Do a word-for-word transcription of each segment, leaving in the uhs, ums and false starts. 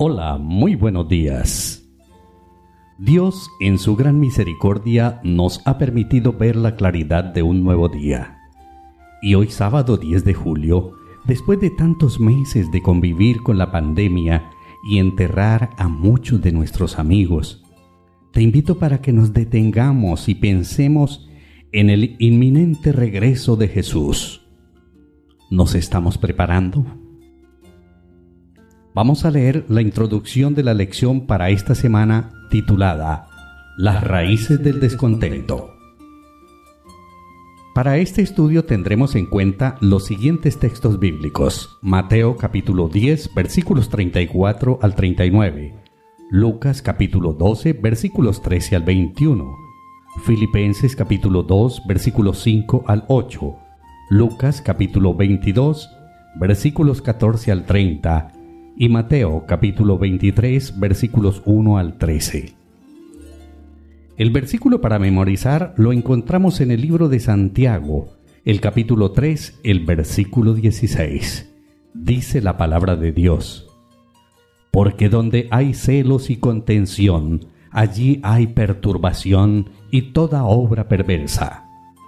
Hola, muy buenos días. Dios, en su gran misericordia, nos ha permitido ver la claridad de un nuevo día. Y hoy sábado diez de julio, después de tantos meses de convivir con la pandemia y enterrar a muchos de nuestros amigos, te invito para que nos detengamos y pensemos en el inminente regreso de Jesús. ¿Nos estamos preparando? Vamos a leer la introducción de la lección para esta semana titulada Las raíces del descontento. Para este estudio tendremos en cuenta los siguientes textos bíblicos: Mateo capítulo diez, versículos treinta y cuatro al treinta y nueve, Lucas capítulo doce, versículos trece al veintiuno, Filipenses capítulo dos, versículos cinco al ocho, Lucas capítulo veintidós, versículos catorce al treinta, y Mateo capítulo veintitrés, versículos uno al trece. El versículo para memorizar lo encontramos en el libro de Santiago, el capítulo tres, el versículo dieciséis. Dice la palabra de Dios: porque donde hay celos y contención, allí hay perturbación y toda obra perversa.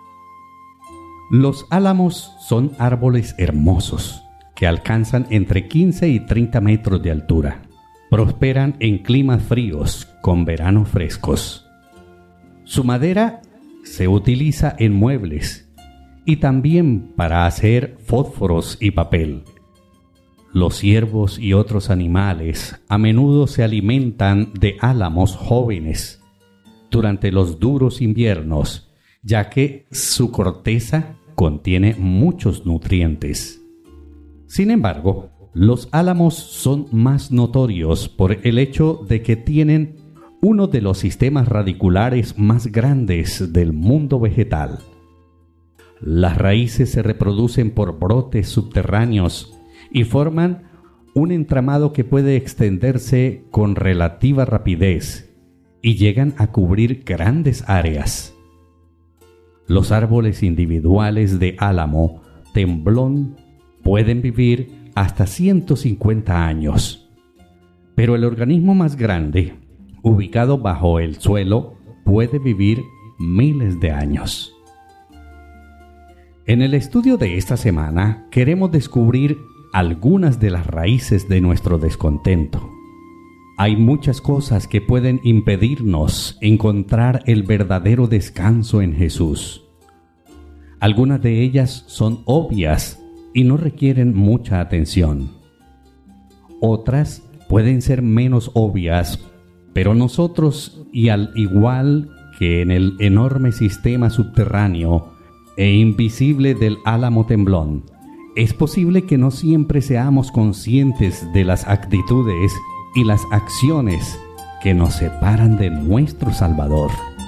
Los álamos son árboles hermosos que alcanzan entre quince y treinta metros de altura. Prosperan en climas fríos, con veranos frescos. Su madera se utiliza en muebles y también para hacer fósforos y papel. Los ciervos y otros animales a menudo se alimentan de álamos jóvenes durante los duros inviernos, ya que su corteza contiene muchos nutrientes. Sin embargo, los álamos son más notorios por el hecho de que tienen uno de los sistemas radiculares más grandes del mundo vegetal. Las raíces se reproducen por brotes subterráneos y forman un entramado que puede extenderse con relativa rapidez y llegan a cubrir grandes áreas. Los árboles individuales de álamo temblón pueden vivir hasta ciento cincuenta años, pero el organismo más grande, ubicado bajo el suelo, puede vivir miles de años. En el estudio de esta semana queremos descubrir algunas de las raíces de nuestro descontento. Hay muchas cosas que pueden impedirnos encontrar el verdadero descanso en Jesús. Algunas de ellas son obvias y no requieren mucha atención. Otras pueden ser menos obvias, pero nosotros, y al igual que en el enorme sistema subterráneo e invisible del álamo temblón, es posible que no siempre seamos conscientes de las actitudes y las acciones que nos separan de nuestro Salvador.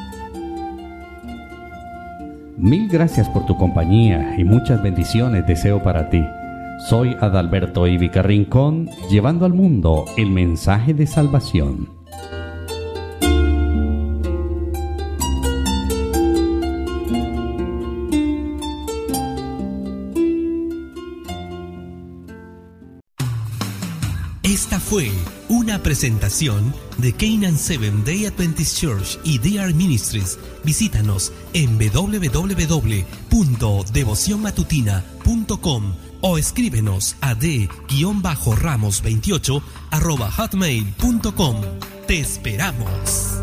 Mil gracias por tu compañía y muchas bendiciones deseo para ti. Soy Adalberto Ivica Rincón, llevando al mundo el mensaje de salvación. Esta fue una presentación de Canaan Seventh Day Adventist Church y D R Ministries. Visítanos en doble u doble u doble u punto devoción matutina punto com o escríbenos a d ramos veintiocho arroba hotmail punto com. ¡Te esperamos!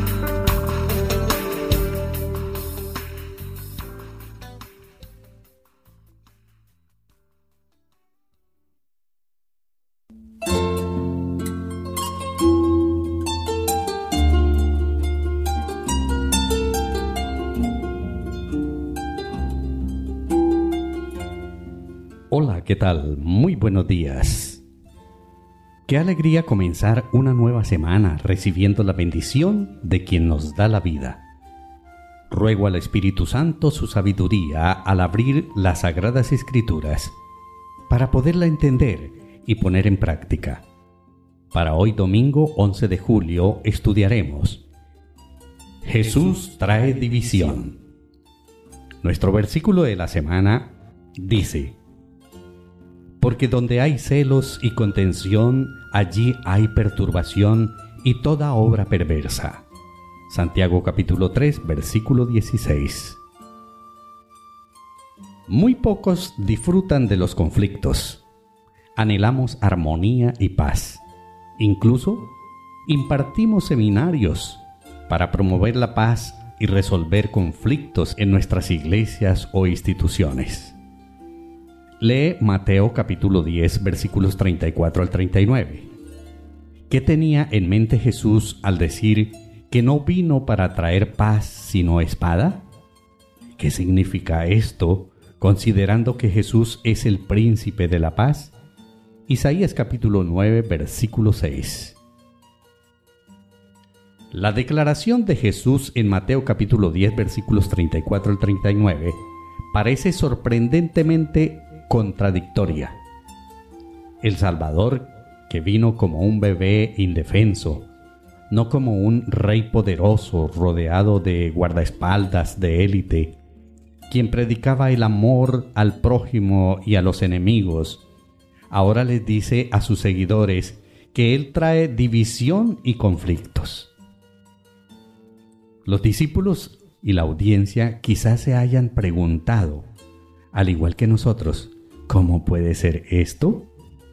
Hola, ¿qué tal? Muy buenos días. Qué alegría comenzar una nueva semana recibiendo la bendición de quien nos da la vida. Ruego al Espíritu Santo su sabiduría al abrir las Sagradas Escrituras para poderla entender y poner en práctica. Para hoy domingo once de julio estudiaremos Jesús trae división. Nuestro versículo de la semana dice: porque donde hay celos y contención, allí hay perturbación y toda obra perversa. Santiago capítulo tres, versículo dieciséis. Muy pocos disfrutan de los conflictos. Anhelamos armonía y paz. Incluso impartimos seminarios para promover la paz y resolver conflictos en nuestras iglesias o instituciones. Lee Mateo capítulo diez, versículos treinta y cuatro al treinta y nueve. ¿Qué tenía en mente Jesús al decir que no vino para traer paz sino espada? ¿Qué significa esto, considerando que Jesús es el príncipe de la paz? Isaías capítulo nueve, versículo seis. La declaración de Jesús en Mateo capítulo diez, versículos treinta y cuatro al treinta y nueve, parece sorprendentemente contradictoria. El Salvador, que vino como un bebé indefenso, no como un rey poderoso rodeado de guardaespaldas de élite, quien predicaba el amor al prójimo y a los enemigos, ahora les dice a sus seguidores que Él trae división y conflictos. Los discípulos y la audiencia quizás se hayan preguntado, al igual que nosotros, ¿cómo puede ser esto?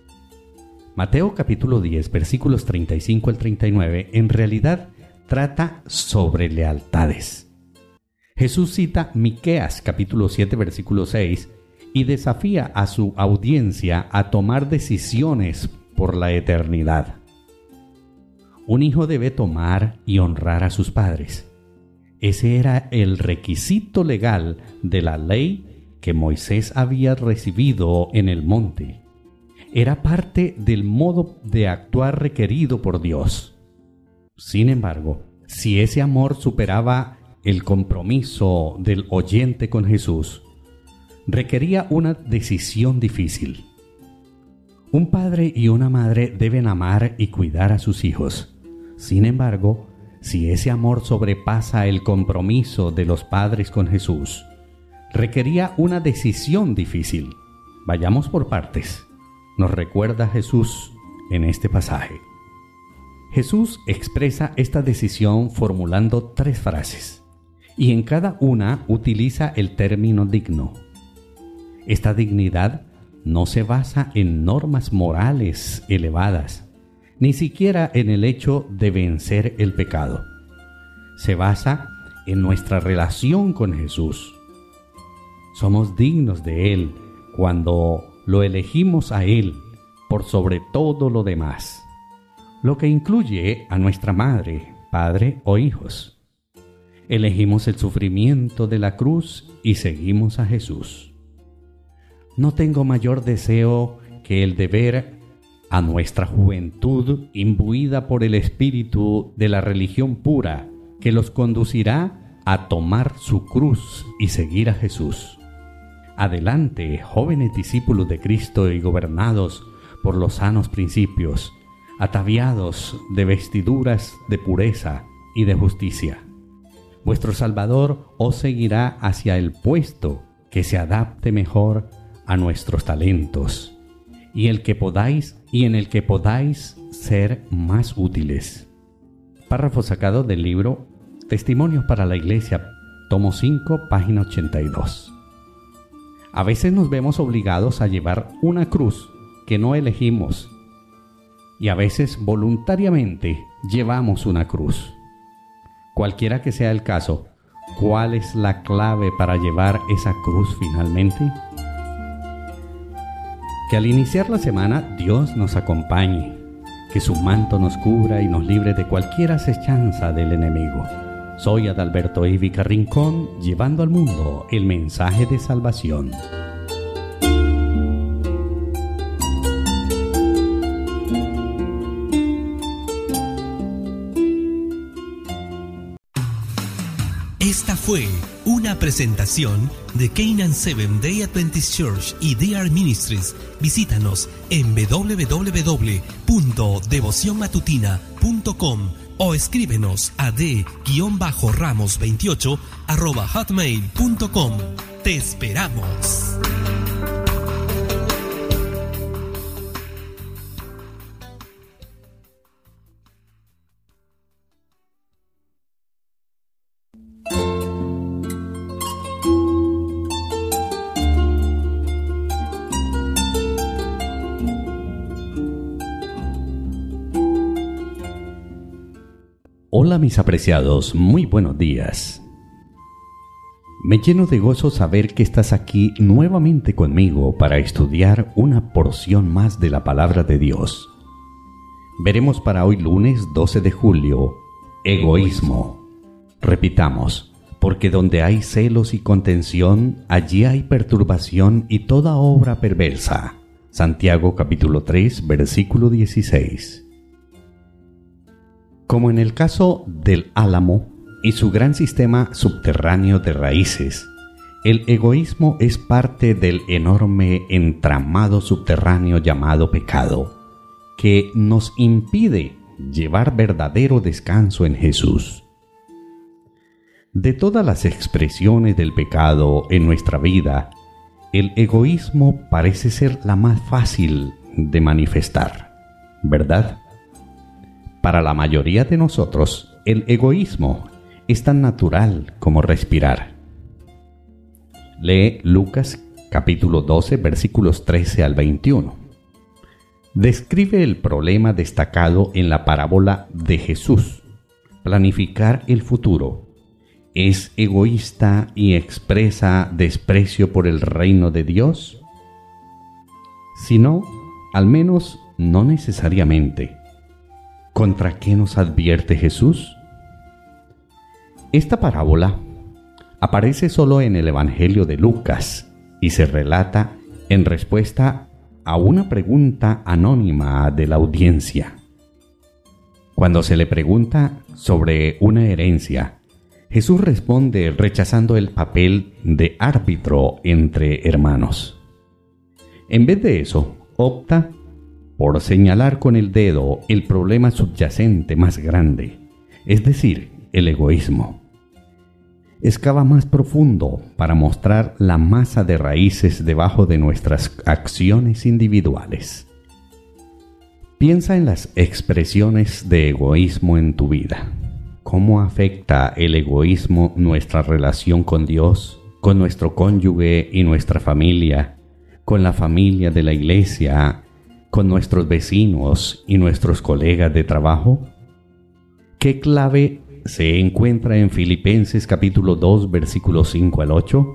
Mateo capítulo diez, versículos treinta y cinco al treinta y nueve, en realidad trata sobre lealtades. Jesús cita Miqueas capítulo siete, versículo seis, y desafía a su audiencia a tomar decisiones por la eternidad. Un hijo debe tomar y honrar a sus padres. Ese era el requisito legal de la ley que Moisés había recibido en el monte. Era parte del modo de actuar requerido por Dios. Sin embargo, si ese amor superaba el compromiso del oyente con Jesús, requería una decisión difícil. Un padre y una madre deben amar y cuidar a sus hijos. Sin embargo, si ese amor sobrepasa el compromiso de los padres con Jesús, requería una decisión difícil. Vayamos por partes. Nos recuerda Jesús en este pasaje. Jesús expresa esta decisión formulando tres frases, y en cada una utiliza el término digno. Esta dignidad no se basa en normas morales elevadas, ni siquiera en el hecho de vencer el pecado. Se basa en nuestra relación con Jesús. Somos dignos de Él cuando lo elegimos a Él por sobre todo lo demás, lo que incluye a nuestra madre, padre o hijos. Elegimos el sufrimiento de la cruz y seguimos a Jesús. No tengo mayor deseo que el de ver a nuestra juventud imbuida por el espíritu de la religión pura que los conducirá a tomar su cruz y seguir a Jesús. Adelante, jóvenes discípulos de Cristo y gobernados por los sanos principios, ataviados de vestiduras de pureza y de justicia. Vuestro Salvador os seguirá hacia el puesto que se adapte mejor a nuestros talentos y el que podáis y en el que podáis ser más útiles. Párrafo sacado del libro Testimonios para la Iglesia, tomo cinco, página ochenta y dos. A veces nos vemos obligados a llevar una cruz que no elegimos, y a veces voluntariamente llevamos una cruz. Cualquiera que sea el caso, ¿cuál es la clave para llevar esa cruz finalmente? Que al iniciar la semana Dios nos acompañe, que su manto nos cubra y nos libre de cualquier acechanza del enemigo. Soy Adalberto Ivica Rincón, llevando al mundo el mensaje de salvación. Esta fue una presentación de Canaan Seventh Day Adventist Church y D R Ministries. Visítanos en doble u doble u doble u punto devoción matutina punto com o escríbenos a d ramos veintiocho arroba hotmail punto com. ¡Te esperamos! Hola mis apreciados, muy buenos días. Me lleno de gozo saber que estás aquí nuevamente conmigo para estudiar una porción más de la palabra de Dios. Veremos para hoy lunes doce de julio, egoísmo. Repitamos, porque donde hay celos y contención, allí hay perturbación y toda obra perversa. Santiago capítulo tres, versículo dieciséis. Como en el caso del álamo y su gran sistema subterráneo de raíces, el egoísmo es parte del enorme entramado subterráneo llamado pecado, que nos impide llevar verdadero descanso en Jesús. De todas las expresiones del pecado en nuestra vida, el egoísmo parece ser la más fácil de manifestar, ¿verdad? Para la mayoría de nosotros, el egoísmo es tan natural como respirar. Lee Lucas capítulo doce, versículos trece al veintiuno. Describe el problema destacado en la parábola de Jesús. Planificar el futuro. ¿Es egoísta y expresa desprecio por el reino de Dios? Si no, al menos no necesariamente. ¿Contra qué nos advierte Jesús? Esta parábola aparece solo en el Evangelio de Lucas y se relata en respuesta a una pregunta anónima de la audiencia. Cuando se le pregunta sobre una herencia, Jesús responde rechazando el papel de árbitro entre hermanos. En vez de eso, opta por señalar con el dedo el problema subyacente más grande, es decir, el egoísmo. Excava más profundo para mostrar la masa de raíces debajo de nuestras acciones individuales. Piensa en las expresiones de egoísmo en tu vida. ¿Cómo afecta el egoísmo nuestra relación con Dios, con nuestro cónyuge y nuestra familia, con la familia de la iglesia, con nuestros vecinos y nuestros colegas de trabajo? ¿Qué clave se encuentra en Filipenses capítulo dos, versículos cinco al ocho?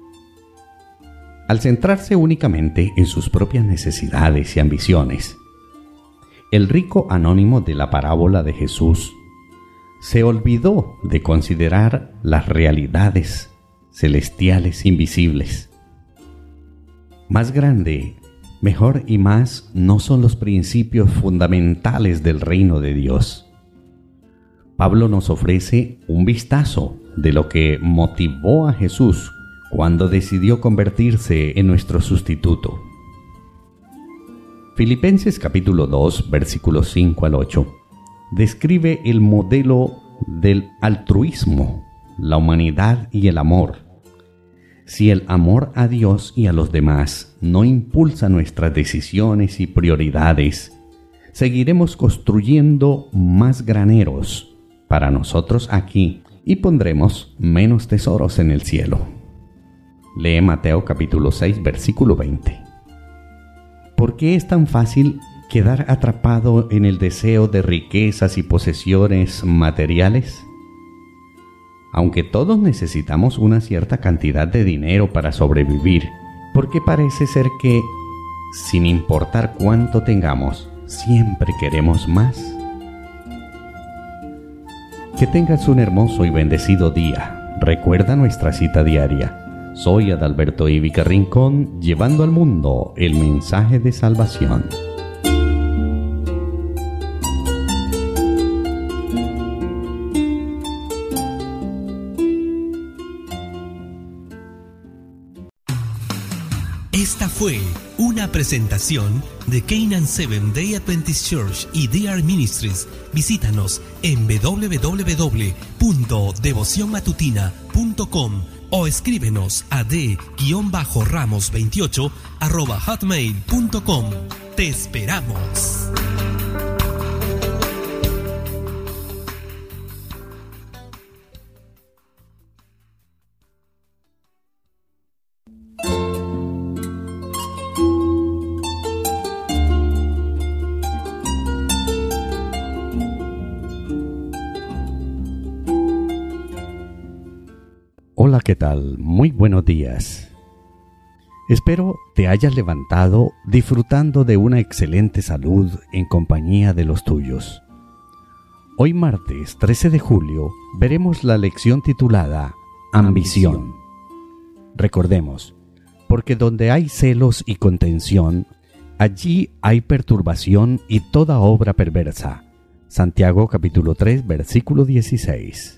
Al centrarse únicamente en sus propias necesidades y ambiciones, el rico anónimo de la parábola de Jesús se olvidó de considerar las realidades celestiales invisibles. Más grande, mejor y más no son los principios fundamentales del reino de Dios. Pablo nos ofrece un vistazo de lo que motivó a Jesús cuando decidió convertirse en nuestro sustituto. Filipenses capítulo dos, versículos cinco al ocho, describe el modelo del altruismo, la humanidad y el amor. Si el amor a Dios y a los demás no impulsa nuestras decisiones y prioridades, seguiremos construyendo más graneros para nosotros aquí y pondremos menos tesoros en el cielo. Lee Mateo capítulo seis, versículo veinte. ¿Por qué es tan fácil quedar atrapado en el deseo de riquezas y posesiones materiales? Aunque todos necesitamos una cierta cantidad de dinero para sobrevivir, ¿por qué parece ser que, sin importar cuánto tengamos, siempre queremos más? Que tengas un hermoso y bendecido día. Recuerda nuestra cita diaria. Soy Adalberto Ivica Rincón, llevando al mundo el mensaje de salvación. Esta fue una presentación de Canaan Seventh Day Adventist Church y D R Ministries. Visítanos en w w w punto devoción matutina punto com o escríbenos a d ramos veintiocho arroba hotmail punto com. ¡Te esperamos! Hola, ¿qué tal? Muy buenos días. Espero te hayas levantado disfrutando de una excelente salud en compañía de los tuyos. Hoy martes trece de julio veremos la lección titulada Ambición. Recordemos, porque donde hay celos y contención, allí hay perturbación y toda obra perversa. Santiago capítulo tres, versículo dieciséis.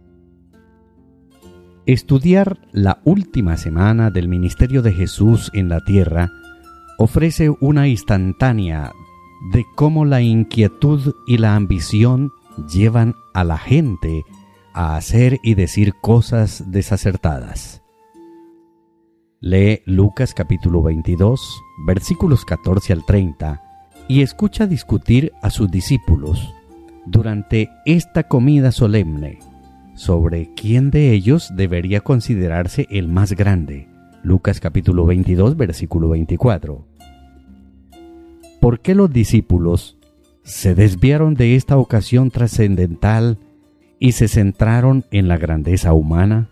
Estudiar la última semana del ministerio de Jesús en la tierra ofrece una instantánea de cómo la inquietud y la ambición llevan a la gente a hacer y decir cosas desacertadas. Lee Lucas capítulo veintidós, versículos catorce al treinta, y escucha discutir a sus discípulos durante esta comida solemne sobre quién de ellos debería considerarse el más grande. Lucas capítulo veintidós, versículo veinticuatro. ¿Por qué los discípulos se desviaron de esta ocasión trascendental y se centraron en la grandeza humana?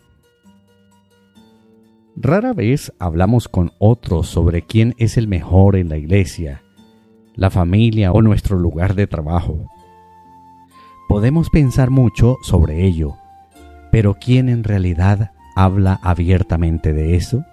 Rara vez hablamos con otros sobre quién es el mejor en la iglesia, la familia o nuestro lugar de trabajo. Podemos pensar mucho sobre ello, pero ¿quién en realidad habla abiertamente de eso?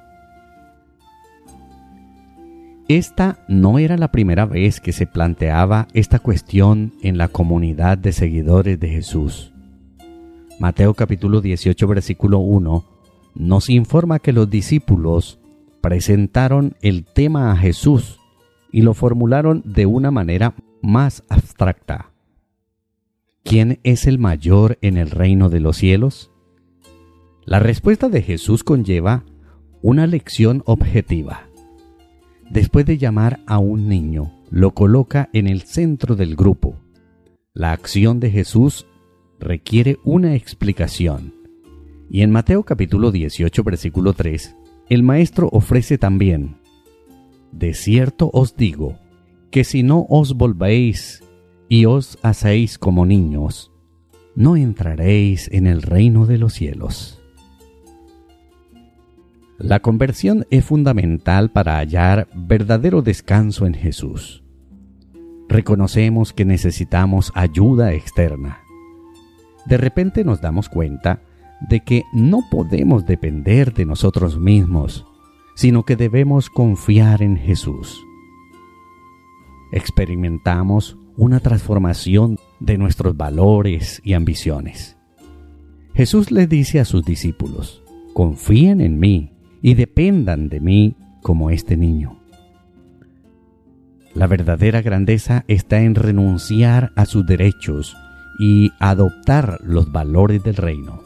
Esta no era la primera vez que se planteaba esta cuestión en la comunidad de seguidores de Jesús. Mateo capítulo dieciocho, versículo uno, nos informa que los discípulos presentaron el tema a Jesús y lo formularon de una manera más abstracta. ¿Quién es el mayor en el reino de los cielos? La respuesta de Jesús conlleva una lección objetiva. Después de llamar a un niño, lo coloca en el centro del grupo. La acción de Jesús requiere una explicación. Y en Mateo capítulo dieciocho, versículo tres, el maestro ofrece también: de cierto os digo, que si no os volvéis y os hacéis como niños, no entraréis en el reino de los cielos. La conversión es fundamental para hallar verdadero descanso en Jesús. Reconocemos que necesitamos ayuda externa. De repente nos damos cuenta de que no podemos depender de nosotros mismos, sino que debemos confiar en Jesús. Experimentamos una transformación de nuestros valores y ambiciones. Jesús les dice a sus discípulos: confíen en mí y dependan de mí como este niño. La verdadera grandeza está en renunciar a sus derechos y adoptar los valores del reino.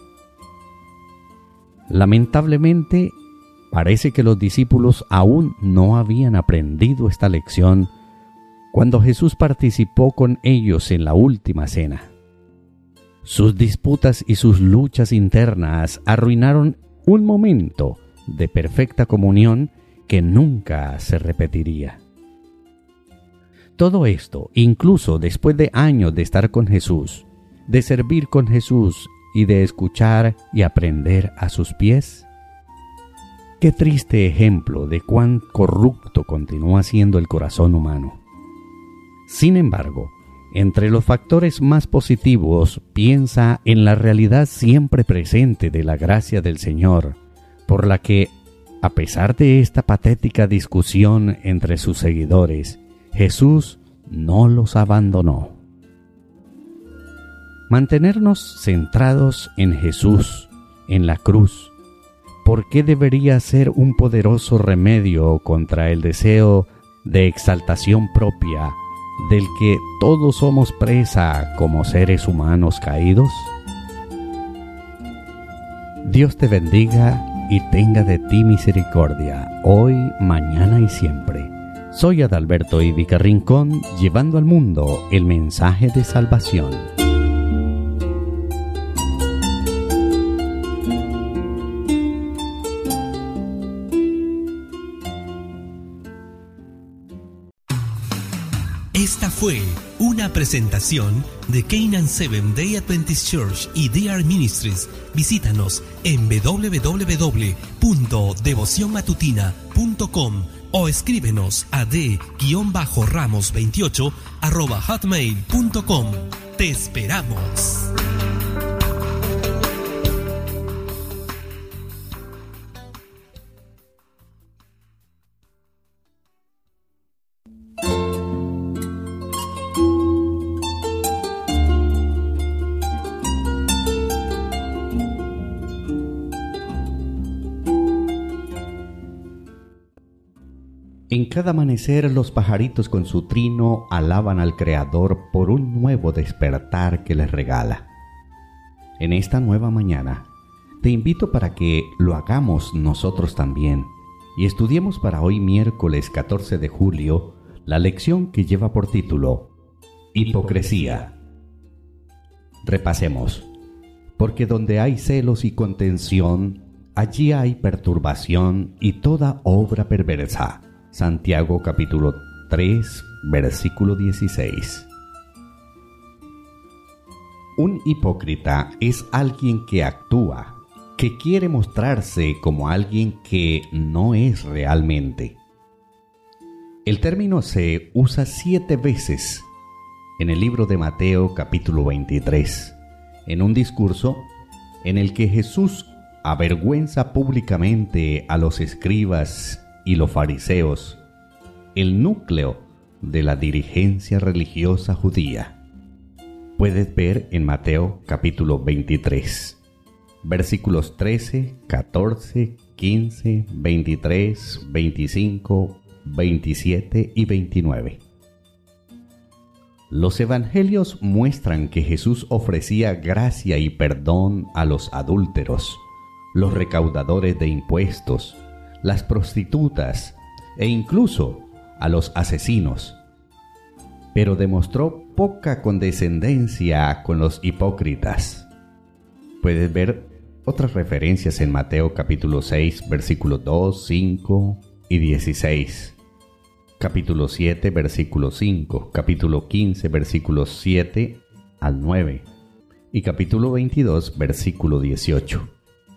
Lamentablemente, parece que los discípulos aún no habían aprendido esta lección cuando Jesús participó con ellos en la última cena. Sus disputas y sus luchas internas arruinaron un momento de perfecta comunión que nunca se repetiría. Todo esto, incluso después de años de estar con Jesús, de servir con Jesús y de escuchar y aprender a sus pies. Qué triste ejemplo de cuán corrupto continúa siendo el corazón humano. Sin embargo, entre los factores más positivos, piensa en la realidad siempre presente de la gracia del Señor, por la que, a pesar de esta patética discusión entre sus seguidores, Jesús no los abandonó. Mantenernos centrados en Jesús, en la cruz, ¿por qué debería ser un poderoso remedio contra el deseo de exaltación propia del que todos somos presa como seres humanos caídos? Dios te bendiga y tenga de ti misericordia, hoy, mañana y siempre. Soy Adalberto Ivica Rincón, llevando al mundo el mensaje de salvación. Esta fue una una presentación de Canaan Seventh Day Adventist Church y D R Ministries. Visítanos en doble u doble u doble u punto devoción matutina punto com o escríbenos a d ramos veintiocho arroba hotmail punto com. ¡Te esperamos! En cada amanecer los pajaritos con su trino alaban al Creador por un nuevo despertar que les regala. En esta nueva mañana te invito para que lo hagamos nosotros también y estudiemos para hoy miércoles catorce de julio la lección que lleva por título Hipocresía. Repasemos. Porque donde hay celos y contención, allí hay perturbación y toda obra perversa. Santiago capítulo tres, versículo dieciséis. Un hipócrita es alguien que actúa, que quiere mostrarse como alguien que no es realmente. El término se usa siete veces en el libro de Mateo capítulo veintitrés, en un discurso en el que Jesús avergüenza públicamente a los escribas y los fariseos, el núcleo de la dirigencia religiosa judía. Puedes ver en Mateo capítulo veintitrés, versículos trece, catorce, quince, veintitrés, veinticinco, veintisiete y veintinueve. Los evangelios muestran que Jesús ofrecía gracia y perdón a los adúlteros, los recaudadores de impuestos, las prostitutas e incluso a los asesinos, pero demostró poca condescendencia con los hipócritas. Puedes ver otras referencias en Mateo capítulo seis, versículos dos, cinco y dieciséis, capítulo siete, versículo cinco, capítulo quince, versículos siete al nueve y capítulo veintidós, versículo dieciocho.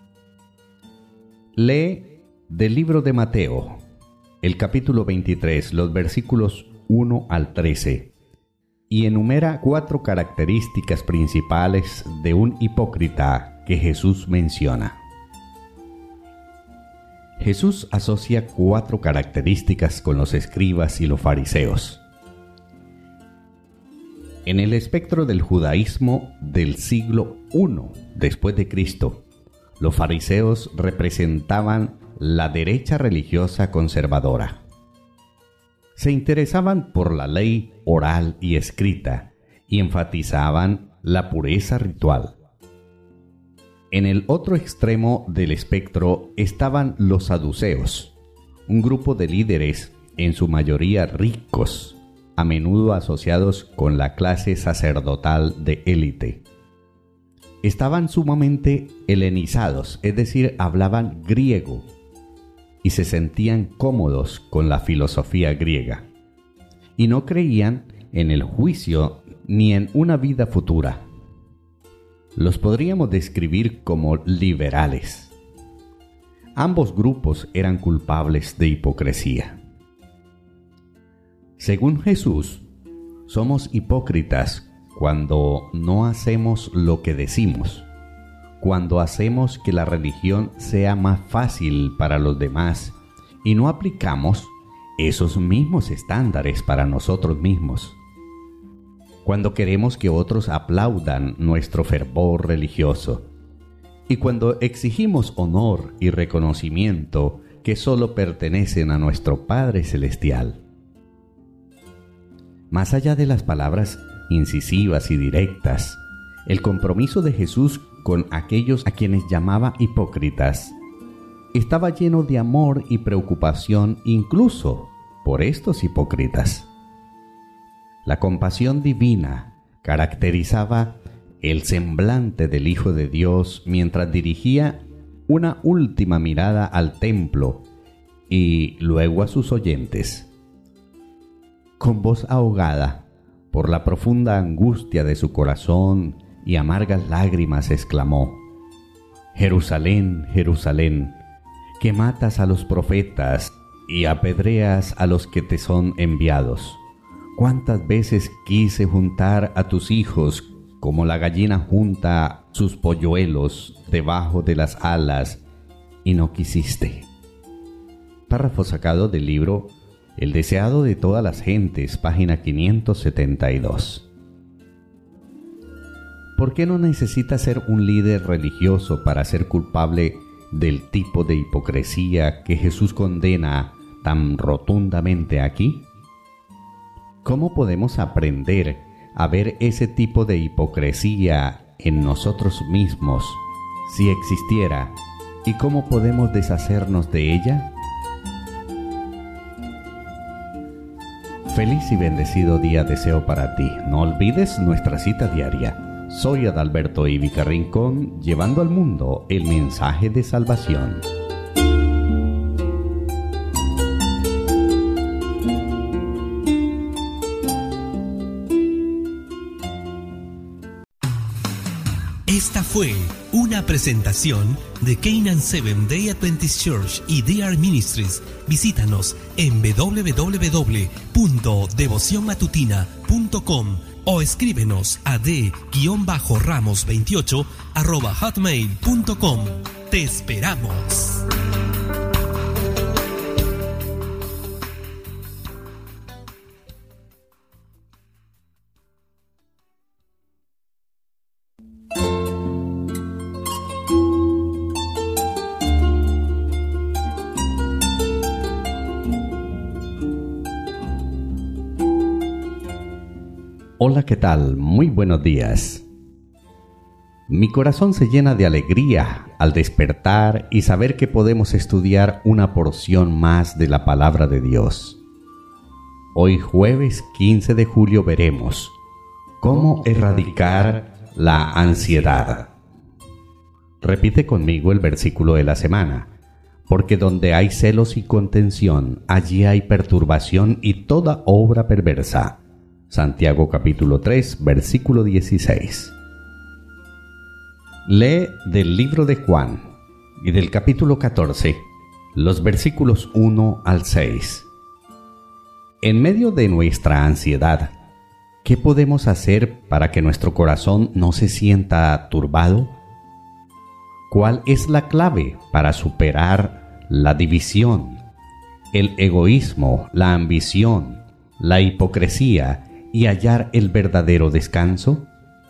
Lee del libro de Mateo, el capítulo veintitrés, los versículos uno al trece, y enumera cuatro características principales de un hipócrita que Jesús menciona. Jesús asocia cuatro características con los escribas y los fariseos. En el espectro del judaísmo del siglo primero después de Cristo, los fariseos representaban la derecha religiosa conservadora. Se interesaban por la ley oral y escrita y enfatizaban la pureza ritual. En el otro extremo del espectro estaban los saduceos, un grupo de líderes, en su mayoría ricos, a menudo asociados con la clase sacerdotal de élite. Estaban sumamente helenizados, es decir, hablaban griego, y se sentían cómodos con la filosofía griega, y no creían en el juicio ni en una vida futura. Los podríamos describir como liberales. Ambos grupos eran culpables de hipocresía. Según Jesús, somos hipócritas cuando no hacemos lo que decimos, cuando hacemos que la religión sea más fácil para los demás y no aplicamos esos mismos estándares para nosotros mismos, cuando queremos que otros aplaudan nuestro fervor religioso y cuando exigimos honor y reconocimiento que solo pertenecen a nuestro Padre Celestial. Más allá de las palabras incisivas y directas, el compromiso de Jesús con aquellos a quienes llamaba hipócritas estaba lleno de amor y preocupación incluso por estos hipócritas. La compasión divina caracterizaba el semblante del Hijo de Dios mientras dirigía una última mirada al templo y luego a sus oyentes. Con voz ahogada, por la profunda angustia de su corazón y amargas lágrimas exclamó: Jerusalén, Jerusalén, que matas a los profetas y apedreas a los que te son enviados. ¿Cuántas veces quise juntar a tus hijos como la gallina junta sus polluelos debajo de las alas, y no quisiste? Párrafo sacado del libro El deseado de todas las gentes, página quinientos setenta y dos. ¿Por qué no necesita ser un líder religioso para ser culpable del tipo de hipocresía que Jesús condena tan rotundamente aquí? ¿Cómo podemos aprender a ver ese tipo de hipocresía en nosotros mismos, si existiera, y cómo podemos deshacernos de ella? Feliz y bendecido día deseo para ti. No olvides nuestra cita diaria. Soy Adalberto Ivica Rincón, llevando al mundo el mensaje de salvación. Esta fue una presentación de Canaan Seventh Day Adventist Church y D R Ministries. Visítanos en w w w punto devoción matutina punto com o escríbenos a d ramos veintiocho arroba hotmail punto com. ¡Te esperamos! Hola, ¿qué tal? Muy buenos días. Mi corazón se llena de alegría al despertar y saber que podemos estudiar una porción más de la palabra de Dios. Hoy jueves quince de julio veremos cómo erradicar la ansiedad. Repite conmigo el versículo de la semana. Porque donde hay celos y contención, allí hay perturbación y toda obra perversa. Santiago capítulo tres, versículo dieciséis. Lee del libro de Juan y del capítulo catorce, los versículos uno al seis. En medio de nuestra ansiedad, ¿qué podemos hacer para que nuestro corazón no se sienta turbado? ¿Cuál es la clave para superar la división, el egoísmo, la ambición, la hipocresía y hallar el verdadero descanso?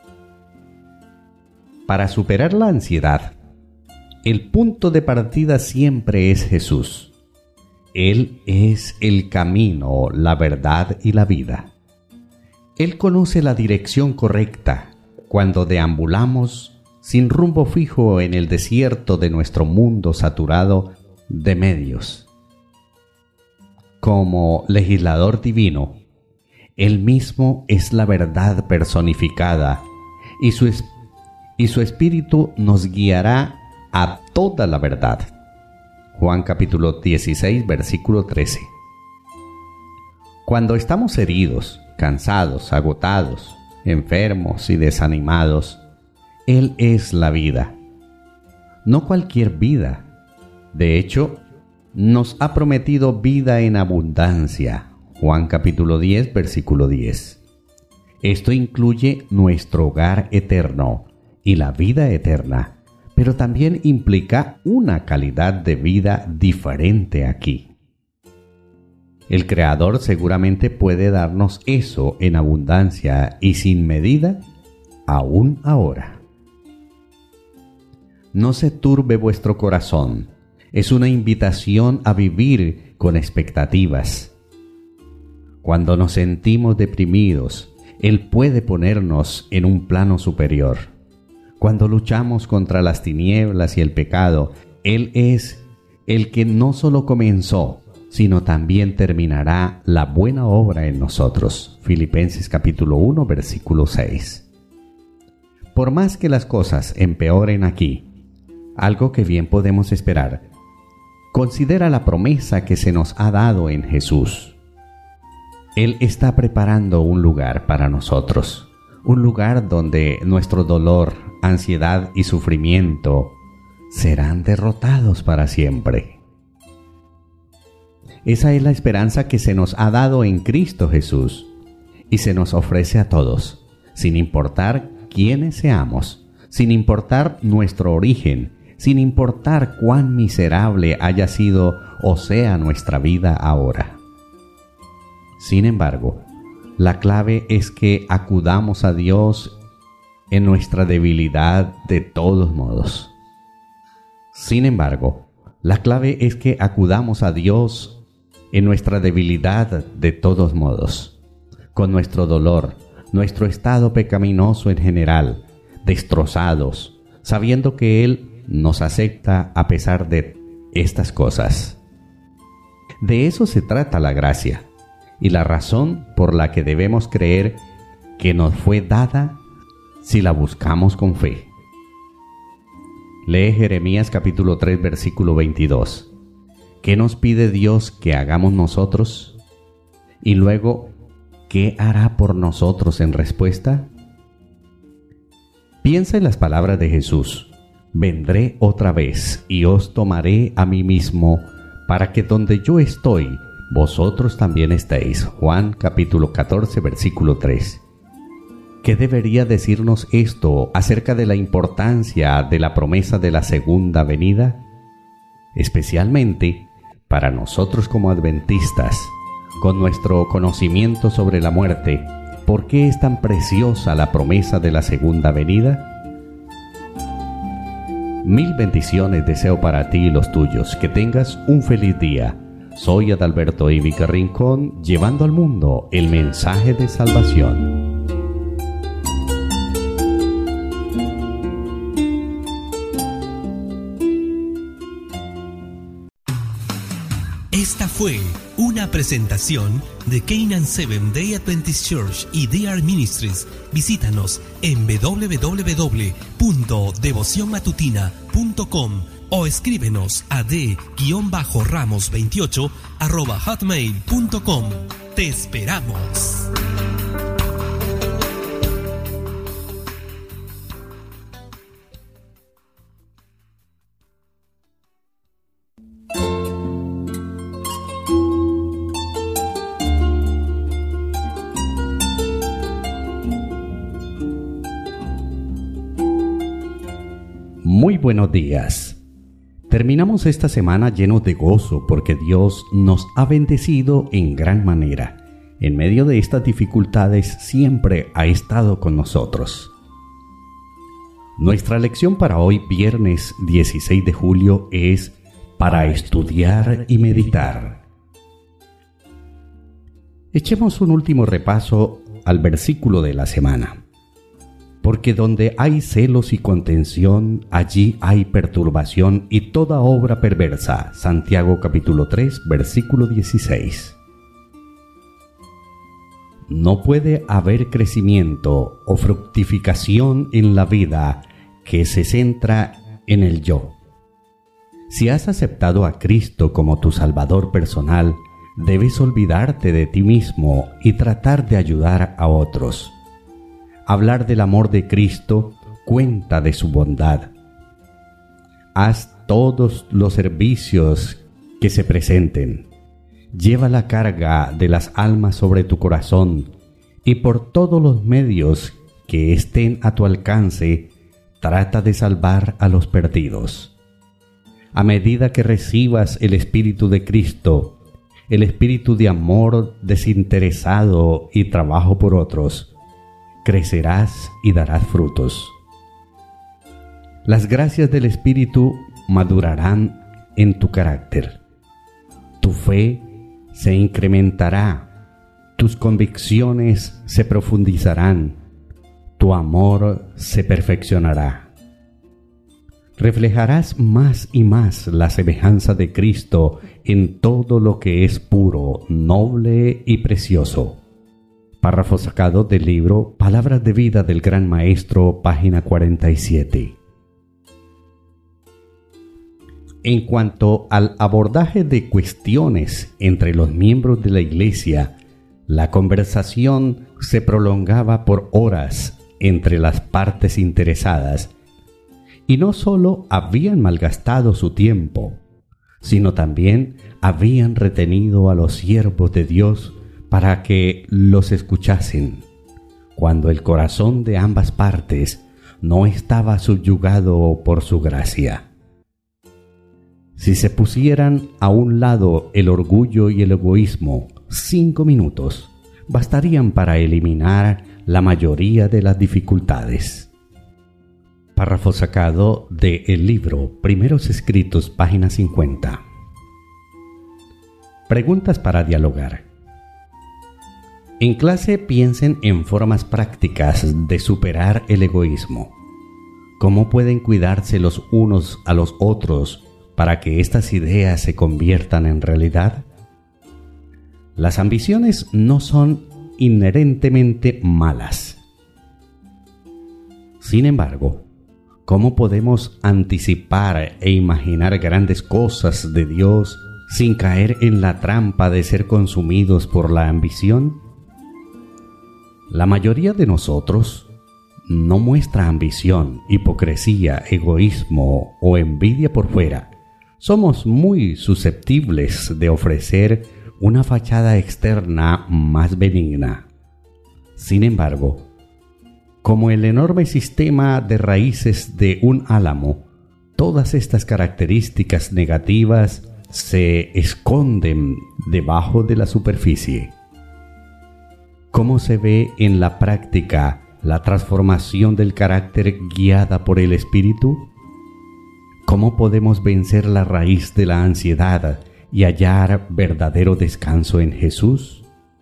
Para superar la ansiedad, el punto de partida siempre es Jesús. Él es el camino, la verdad y la vida. Él conoce la dirección correcta cuando deambulamos sin rumbo fijo en el desierto de nuestro mundo saturado de medios. Como legislador divino, Él mismo es la verdad personificada y su, es- y su Espíritu nos guiará a toda la verdad. Juan capítulo dieciséis, versículo trece. Cuando estamos heridos, cansados, agotados, enfermos y desanimados, Él es la vida. No cualquier vida. De hecho, nos ha prometido vida en abundancia. Juan capítulo diez, versículo diez. Esto incluye nuestro hogar eterno y la vida eterna, pero también implica una calidad de vida diferente aquí. El Creador seguramente puede darnos eso en abundancia y sin medida, aún ahora. No se turbe vuestro corazón. Es una invitación a vivir con expectativas. Cuando nos sentimos deprimidos, Él puede ponernos en un plano superior. Cuando luchamos contra las tinieblas y el pecado, Él es el que no solo comenzó, sino también terminará la buena obra en nosotros. Filipenses capítulo uno, versículo seis. Por más que las cosas empeoren aquí, algo que bien podemos esperar, considera la promesa que se nos ha dado en Jesús. Él está preparando un lugar para nosotros, un lugar donde nuestro dolor, ansiedad y sufrimiento serán derrotados para siempre. Esa es la esperanza que se nos ha dado en Cristo Jesús y se nos ofrece a todos, sin importar quiénes seamos, sin importar nuestro origen, sin importar cuán miserable haya sido o sea nuestra vida ahora. Sin embargo, la clave es que acudamos a Dios en nuestra debilidad de todos modos. Sin embargo, la clave es que acudamos a Dios en nuestra debilidad de todos modos, con nuestro dolor, nuestro estado pecaminoso en general, destrozados, sabiendo que Él nos acepta a pesar de estas cosas. De eso se trata la gracia y la razón por la que debemos creer que nos fue dada si la buscamos con fe. Lee Jeremías capítulo tres versículo veintidós. ¿Qué nos pide Dios que hagamos nosotros? Y luego, ¿qué hará por nosotros en respuesta? Piensa en las palabras de Jesús. Vendré otra vez y os tomaré a mí mismo, para que donde yo estoy, vosotros también estéis. Juan capítulo catorce versículo tres. ¿Qué debería decirnos esto acerca de la importancia de la promesa de la segunda venida? Especialmente para nosotros como adventistas, con nuestro conocimiento sobre la muerte, ¿por qué es tan preciosa la promesa de la segunda venida? Mil bendiciones deseo para ti y los tuyos. Que tengas un feliz día. Soy Adalberto Ivica Rincón, llevando al mundo el mensaje de salvación. Esta fue una presentación de Canaan Seventh Day Adventist Church y D R Ministries. Visítanos en doble u doble u doble u punto devoción matutina punto com o escríbenos a d ramos veintiocho arroba hotmail punto com. ¡Te esperamos! Muy buenos días. Terminamos esta semana llenos de gozo porque Dios nos ha bendecido en gran manera. En medio de estas dificultades siempre ha estado con nosotros. Nuestra lección para hoy, viernes dieciséis de julio, es para estudiar y meditar. Echemos un último repaso al versículo de la semana. Porque donde hay celos y contención, allí hay perturbación y toda obra perversa. Santiago capítulo tres, versículo dieciséis. No puede haber crecimiento o fructificación en la vida que se centra en el yo. Si has aceptado a Cristo como tu Salvador personal, debes olvidarte de ti mismo y tratar de ayudar a otros. Hablar del amor de Cristo cuenta de su bondad. Haz todos los servicios que se presenten. Lleva la carga de las almas sobre tu corazón y por todos los medios que estén a tu alcance, trata de salvar a los perdidos. A medida que recibas el Espíritu de Cristo, el espíritu de amor desinteresado y trabajo por otros, crecerás y darás frutos. Las gracias del Espíritu madurarán en tu carácter. Tu fe se incrementará, tus convicciones se profundizarán, tu amor se perfeccionará. Reflejarás más y más la semejanza de Cristo en todo lo que es puro, noble y precioso. Párrafo sacado del libro Palabras de Vida del Gran Maestro, página cuarenta y siete. En cuanto al abordaje de cuestiones entre los miembros de la Iglesia, La conversación se prolongaba por horas entre las partes interesadas, y no solo habían malgastado su tiempo, sino también habían retenido a los siervos de Dios para que los escuchasen, cuando el corazón de ambas partes no estaba subyugado por su gracia. Si se pusieran a un lado el orgullo y el egoísmo, cinco minutos bastarían para eliminar la mayoría de las dificultades. Párrafo sacado de el libro Primeros Escritos, página cincuenta. Preguntas para dialogar. En clase piensen en formas prácticas de superar el egoísmo. ¿Cómo pueden cuidarse los unos a los otros para que estas ideas se conviertan en realidad? Las ambiciones no son inherentemente malas. Sin embargo, ¿cómo podemos anticipar e imaginar grandes cosas de Dios sin caer en la trampa de ser consumidos por la ambición? La mayoría de nosotros no muestra ambición, hipocresía, egoísmo o envidia por fuera. Somos muy susceptibles de ofrecer una fachada externa más benigna. Sin embargo, como el enorme sistema de raíces de un álamo, todas estas características negativas se esconden debajo de la superficie. ¿Cómo se ve en la práctica la transformación del carácter guiada por el Espíritu? ¿Cómo podemos vencer la raíz de la ansiedad y hallar verdadero descanso en Jesús?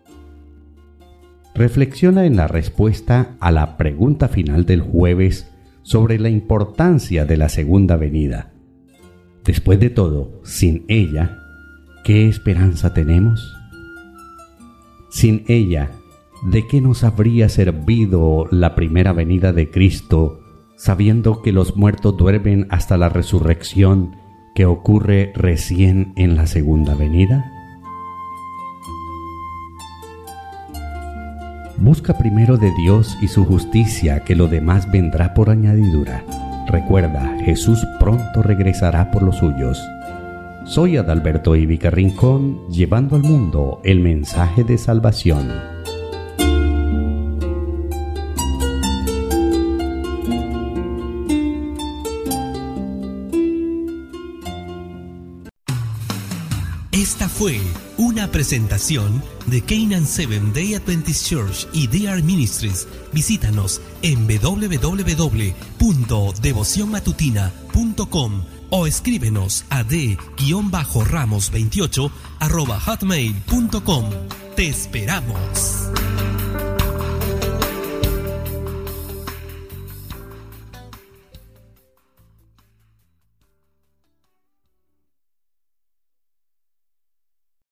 Reflexiona en la respuesta a la pregunta final del jueves sobre la importancia de la segunda venida. Después de todo, sin ella, ¿qué esperanza tenemos? Sin ella, ¿de qué nos habría servido la primera venida de Cristo, sabiendo que los muertos duermen hasta la resurrección que ocurre recién en la segunda venida? Busca primero de Dios y su justicia, que lo demás vendrá por añadidura. Recuerda, Jesús pronto regresará por los suyos. Soy Adalberto Ivica Rincón, llevando al mundo el mensaje de salvación. Esta fue una presentación de Canaan Seventh Day Adventist Church y D R Ministries. Visítanos en doble u doble u doble u punto devoción matutina punto com o escríbenos a d ramos veintiocho arroba hotmail punto com. ¡Te esperamos!